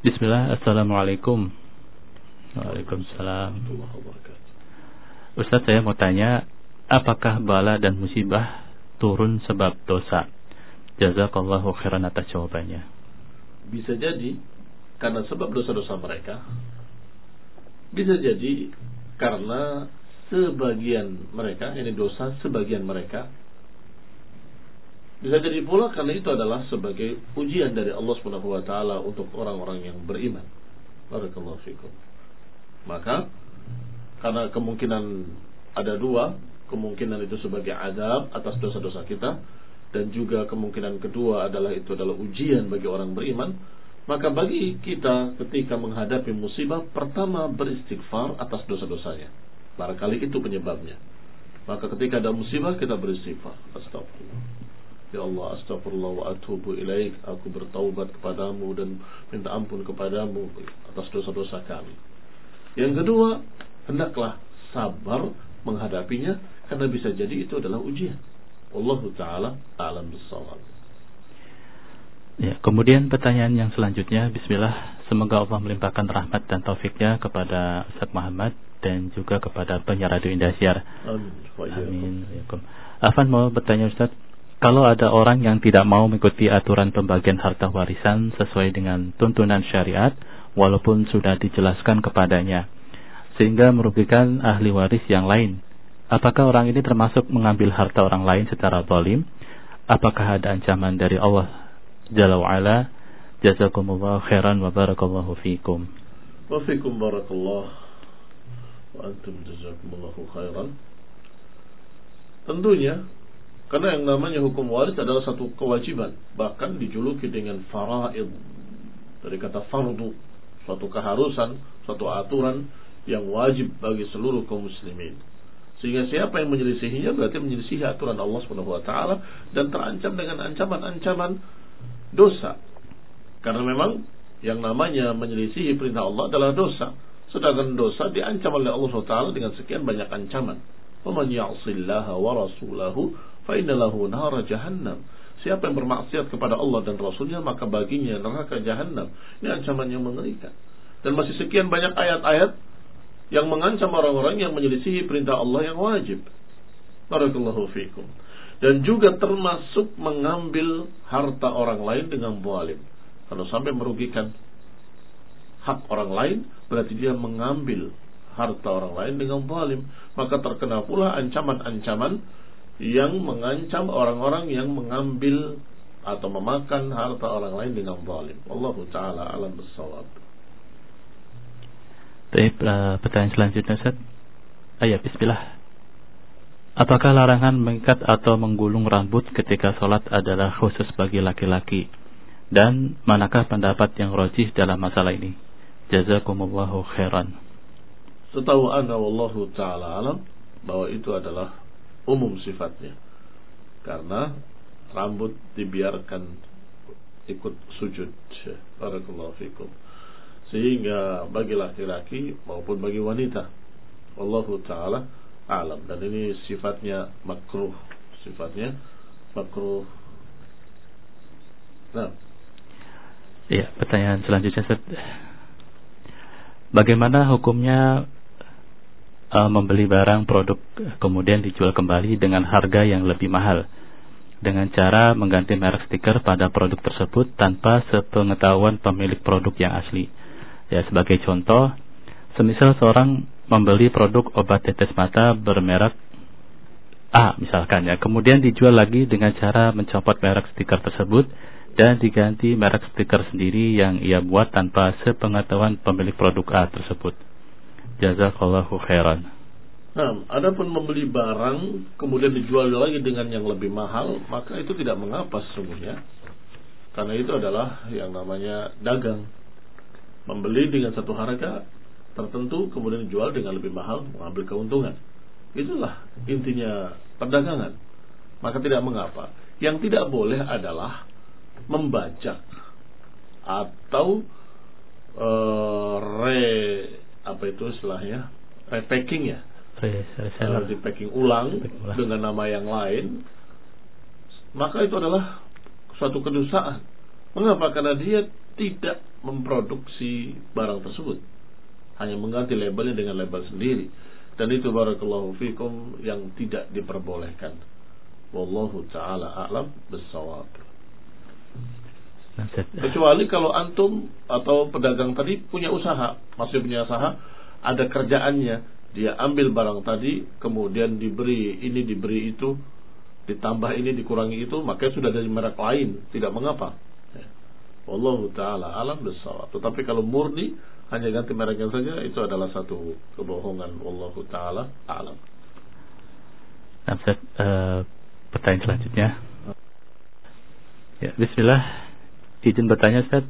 Bismillah, Assalamualaikum. Waalaikumsalam. Ustaz, saya mau tanya, apakah bala dan musibah turun sebab dosa? Jazakallahu khairan atas jawabannya. Bisa jadi karena sebab dosa-dosa mereka, bisa jadi karena sebagian mereka, ini dosa sebagian mereka, bisa jadi pula karena itu adalah sebagai ujian dari Allah Subhanahu wa taala untuk orang-orang yang beriman. Barakallahu fikum. Maka karena kemungkinan ada dua, kemungkinan itu sebagai azab atas dosa-dosa kita, dan juga kemungkinan kedua adalah itu adalah ujian bagi orang beriman. Maka bagi kita ketika menghadapi musibah, pertama beristighfar atas dosa-dosanya. Barangkali itu penyebabnya. Maka ketika ada musibah kita beristighfar. Astagfirullah. Ya Allah, astagfirullah wa atubu ilaik. Aku bertaubat kepadamu dan minta ampun kepadamu atas dosa-dosa kami. Yang kedua, hendaklah sabar menghadapinya, karena bisa jadi itu adalah ujian. Wallahu ta'ala a'lam bis-shawab. Ya, kemudian pertanyaan yang selanjutnya, bismillah, semoga Allah melimpahkan rahmat dan taufiknya kepada Ustaz Muhammad dan juga kepada penyiar Radio Indosiar. Amin. Afan mau bertanya Ustaz, kalau ada orang yang tidak mau mengikuti aturan pembagian harta warisan sesuai dengan tuntunan syariat, walaupun sudah dijelaskan kepadanya, sehingga merugikan ahli waris yang lain, apakah orang ini termasuk mengambil harta orang lain secara zalim? Apakah ada ancaman dari Allah Jalla wa'ala? Jazakumullah khairan wa barakallahu fikum. Wa fikum barakallah wa antum jazakumullahu khairan. Tentunya karena yang namanya hukum waris adalah satu kewajiban, bahkan dijuluki dengan faraid, dari kata fardu, suatu keharusan, suatu aturan yang wajib bagi seluruh kaum muslimin. Sehingga siapa yang menyelisihinya berarti menyelisihi aturan Allah Subhanahu wa taala dan terancam dengan ancaman-ancaman dosa. Karena memang yang namanya menyelisihi perintah Allah adalah dosa. Sedangkan dosa diancam oleh Allah Subhanahu wa taala dengan sekian banyak ancaman. "Waman ya'sillaha wa rasulahu fa inna lahu nara jahannam." Siapa yang bermaksiat kepada Allah dan Rasulnya, maka baginya neraka jahannam. Ini ancaman yang mengerikan. Dan masih sekian banyak ayat-ayat yang mengancam orang-orang yang menyelisihi perintah Allah yang wajib. Barakallahu fikum. Dan juga termasuk mengambil harta orang lain dengan zalim. Kalau sampai merugikan hak orang lain, berarti dia mengambil harta orang lain dengan zalim. Maka terkena pula ancaman-ancaman yang mengancam orang-orang yang mengambil atau memakan harta orang lain dengan zalim. Wallahu ta'ala alam bis-shawab. Baik, pertanyaan selanjutnya Ustaz. Bismillah. Apakah larangan mengikat atau menggulung rambut ketika sholat adalah khusus bagi laki-laki? Dan manakah pendapat yang rajih dalam masalah ini? Jazakumullahu khairan. Setahu ana wallahu ta'ala alam, bahwa itu adalah umum sifatnya. Karena rambut dibiarkan ikut sujud. Barakallahu fikum. Sehingga bagi laki-laki maupun bagi wanita, wallahu ta'ala alam. Dan ini sifatnya makruh. Sifatnya makruh. Nah. Ya, pertanyaan selanjutnya Ustaz. Bagaimana hukumnya membeli barang produk kemudian dijual kembali dengan harga yang lebih mahal dengan cara mengganti merek stiker pada produk tersebut tanpa sepengetahuan pemilik produk yang asli? Ya, sebagai contoh, semisal seorang membeli produk obat tetes mata bermerek A misalkan ya, kemudian dijual lagi dengan cara mencopot merek stiker tersebut dan diganti merek stiker sendiri yang ia buat tanpa sepengetahuan pemilik produk A tersebut. Jazakallahu khairan. Nah, adapun membeli barang kemudian dijual lagi dengan yang lebih mahal, maka itu tidak mengapa sesungguhnya. Karena itu adalah yang namanya dagang. Membeli dengan satu harga tertentu kemudian dijual dengan lebih mahal, mengambil keuntungan. Itulah intinya perdagangan. Maka tidak mengapa. Yang tidak boleh adalah membajak atau repacking ya, dipacking ulang dengan nama yang lain, maka itu adalah suatu kedustaan. Mengapa? Karena dia tidak memproduksi barang tersebut, hanya mengganti labelnya dengan label sendiri, dan itu barakallahu fikum yang tidak diperbolehkan. Wallahu ta'ala a'lam bis-shawab. Kecuali kalau antum atau pedagang tadi punya usaha, masih punya usaha, ada kerjaannya, dia ambil barang tadi, kemudian diberi ini, diberi itu, ditambah ini, dikurangi itu, maka sudah dari merek lain, tidak mengapa. Wallahu ta'ala alam bis-shawab. Tetapi kalau murni hanya ganti mereknya saja, itu adalah satu kebohongan. Wallahu ta'ala alam. Nah, pertanyaan selanjutnya. Ya, bismillah. Izin bertanya, Ustaz.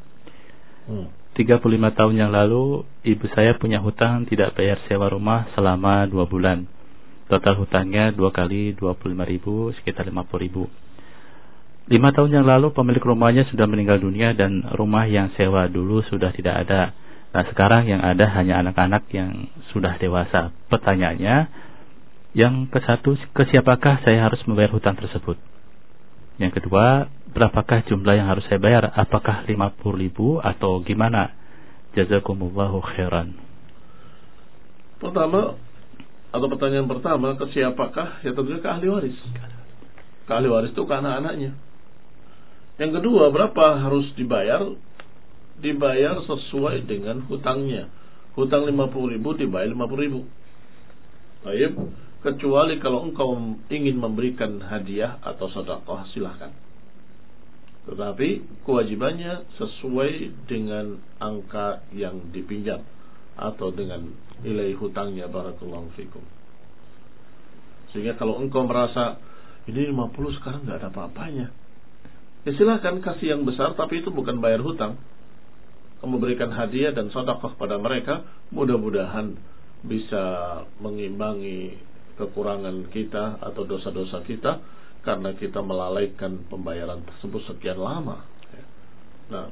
35 tahun yang lalu ibu saya punya hutang tidak bayar sewa rumah selama 2 bulan. Total hutangnya 2 kali 25.000, sekitar 50.000. 5 tahun yang lalu pemilik rumahnya sudah meninggal dunia dan rumah yang sewa dulu sudah tidak ada. Nah, sekarang yang ada hanya anak-anak yang sudah dewasa. Pertanyaannya, yang ke-1, ke siapakah saya harus membayar hutang tersebut? Yang kedua, berapakah jumlah yang harus saya bayar? Apakah 50.000 atau gimana? Jazakumullahu khairan. Pertama, atau pertanyaan pertama, ke siapakah? Ya tentunya ke ahli waris. Ke ahli waris itu ke anak-anaknya. Yang kedua, berapa harus dibayar? Dibayar sesuai dengan hutangnya. Hutang 50.000 dibayar 50.000. Baik. Kecuali kalau engkau ingin memberikan hadiah atau sedekah, silahkan. Tetapi kewajibannya sesuai dengan angka yang dipinjam atau dengan nilai hutangnya. Barakallahu fikum. Sehingga kalau engkau merasa ini 50 sekarang nggak ada apa-apanya, ya silahkan kasih yang besar, tapi itu bukan bayar hutang. Kamu berikan hadiah dan sedekah pada mereka, mudah-mudahan bisa mengimbangi kekurangan kita atau dosa-dosa kita karena kita melalaikan pembayaran tersebut sekian lama. Nah,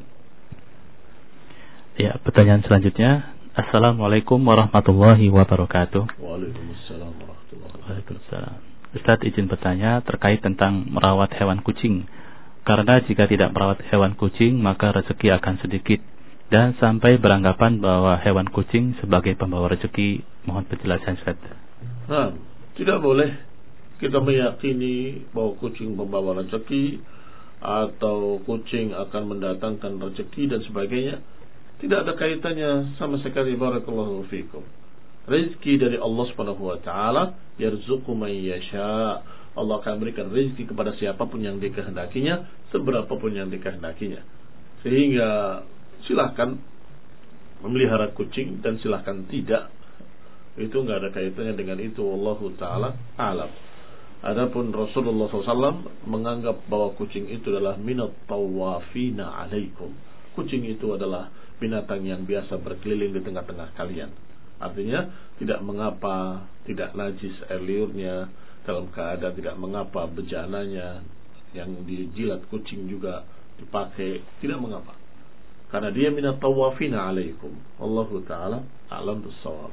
ya, pertanyaan selanjutnya. Assalamualaikum warahmatullahi wabarakatuh. Waalaikumsalam warahmatullahi wabarakatuh. Waalaikumsalam. Ustaz, izin bertanya terkait tentang merawat hewan kucing. Karena jika tidak merawat hewan kucing maka rezeki akan sedikit, dan sampai beranggapan bahwa hewan kucing sebagai pembawa rezeki. Mohon penjelasan, Ustaz. Nah, tidak boleh kita meyakini bahwa kucing membawa rezeki atau kucing akan mendatangkan rezeki dan sebagainya. Tidak ada kaitannya sama sekali. Barakallahu fikum. Rezeki dari Allah Subhanahu wa taala, yarzuqu man yasha. Allah akan berikan rezeki kepada siapapun yang dikehendakinya, seberapa pun yang dikehendakinya. Sehingga silahkan memelihara kucing dan silahkan tidak. Itu enggak ada kaitannya dengan itu. Wallahu ta'ala alam. Adapun Rasulullah SAW menganggap bahwa kucing itu adalah minat tawafina alaikum. Kucing itu adalah binatang yang biasa berkeliling di tengah-tengah kalian. Artinya tidak mengapa, tidak najis air liurnya, dalam keadaan tidak mengapa bejananya yang dijilat kucing juga dipakai, tidak mengapa. Karena dia minat tawafina alaikum. Wallahu ta'ala a'lam bis-shawab.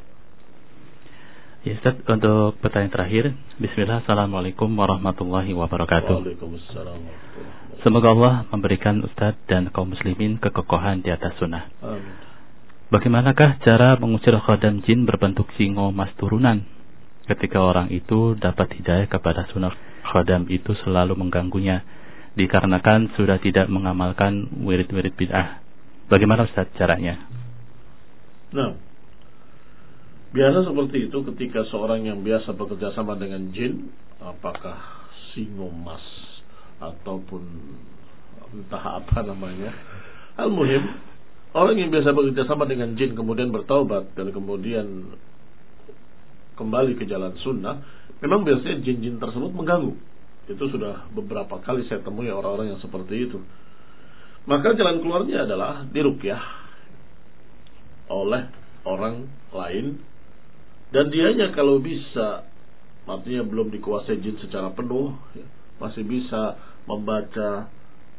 Ya, Ustaz, untuk pertanyaan terakhir. Bismillah, assalamualaikum warahmatullahi wabarakatuh. Waalaikumsalam warahmatullahi wabarakatuh. Semoga Allah memberikan Ustaz dan kaum muslimin kekokohan di atas sunnah. Amin. Bagaimanakah cara mengusir khodam jin berbentuk singo mas turunan? Ketika orang itu dapat hidayah kepada sunnah, khodam itu selalu mengganggunya, dikarenakan sudah tidak mengamalkan wirid-wirid bid'ah. Bagaimana Ustaz caranya? Nah, biasa seperti itu ketika seorang yang biasa bekerja sama dengan jin, apakah singo mas ataupun entah apa namanya, al-muhim, orang yang biasa bekerja sama dengan jin kemudian bertaubat dan kemudian kembali ke jalan sunnah, memang biasanya jin-jin tersebut mengganggu. Itu sudah beberapa kali saya temui orang-orang yang seperti itu. Maka jalan keluarnya adalah diruqyah oleh orang lain, dan dianya kalau bisa, artinya belum dikuasai jin secara penuh, masih bisa membaca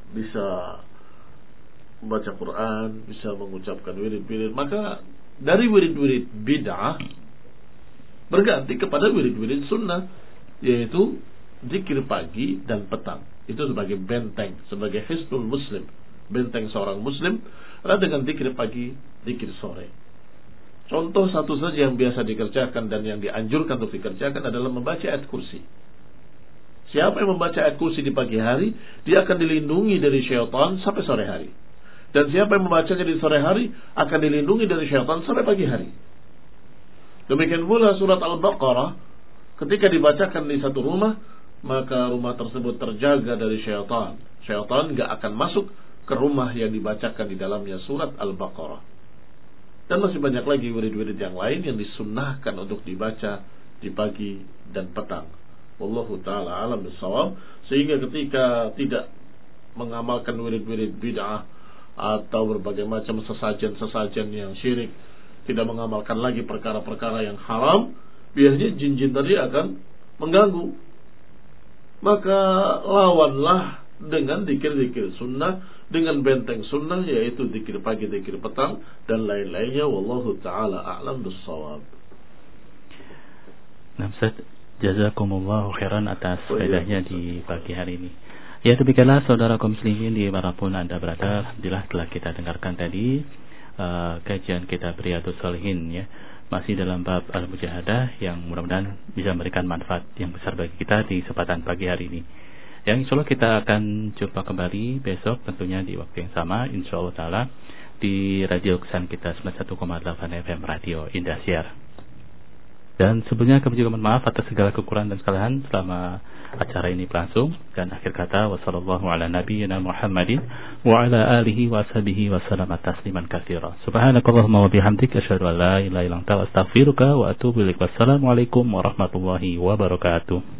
Quran, bisa mengucapkan wirid-wirid, maka dari wirid-wirid bid'ah berganti kepada wirid-wirid sunnah, yaitu zikir pagi dan petang. Itu sebagai benteng, sebagai hisnul muslim. benteng seorang muslim adalah dengan zikir pagi, zikir sore. Contoh satu saja yang biasa dikerjakan dan yang dianjurkan untuk dikerjakan adalah membaca ayat kursi. Siapa yang membaca ayat kursi di pagi hari, dia akan dilindungi dari syaitan sampai sore hari. Dan siapa yang membacanya di sore hari akan dilindungi dari syaitan sampai pagi hari. Demikian pula surat Al-Baqarah, ketika dibacakan di satu rumah, maka rumah tersebut terjaga dari syaitan. Syaitan gak akan masuk ke rumah yang dibacakan di dalamnya surat Al-Baqarah. Dan masih banyak lagi wirid-wirid yang lain yang disunnahkan untuk dibaca di pagi dan petang. Wallahu ta'ala alam bissawab. Sehingga ketika tidak mengamalkan wirid-wirid bid'ah atau berbagai macam sesajen-sesajen yang syirik, tidak mengamalkan lagi perkara-perkara yang haram, biasanya jin-jin tadi akan mengganggu. Maka lawanlah dengan zikir-zikir sunnah, dengan benteng sunnah, yaitu zikir pagi, zikir petang, dan lain-lainnya. Wallahu ta'ala a'lam bissawab. Nah, Ustaz, jazakumullahu khairan atas faedahnya di pagi hari ini. Ya, demikianlah saudara kaum muslimin dimanapun Anda berada, alhamdulillah telah kita dengarkan tadi kajian kita Riyadhus Shalihin, ya, masih dalam bab Al-Mujahadah, yang mudah-mudahan bisa memberikan manfaat yang besar bagi kita di kesempatan pagi hari ini. Yang insyaallah kita akan jumpa kembali besok tentunya di waktu yang sama insyaallah taala di radio kesan kita 91,8 FM Radio Indosiar. Dan sebelumnya kami juga mohon maaf atas segala kekurangan dan kesalahan selama acara ini berlangsung. Dan akhir kata, wassallallahu ala nabiyyina Muhammadin wa ala alihi wa sahbihi wa sallama tasliman katsira. Subhanakallahumma wa bihamdika asyhadu an la ilaha illa anta astaghfiruka wa atubu ilaik. Wassalamualaikum warahmatullahi wabarakatuh.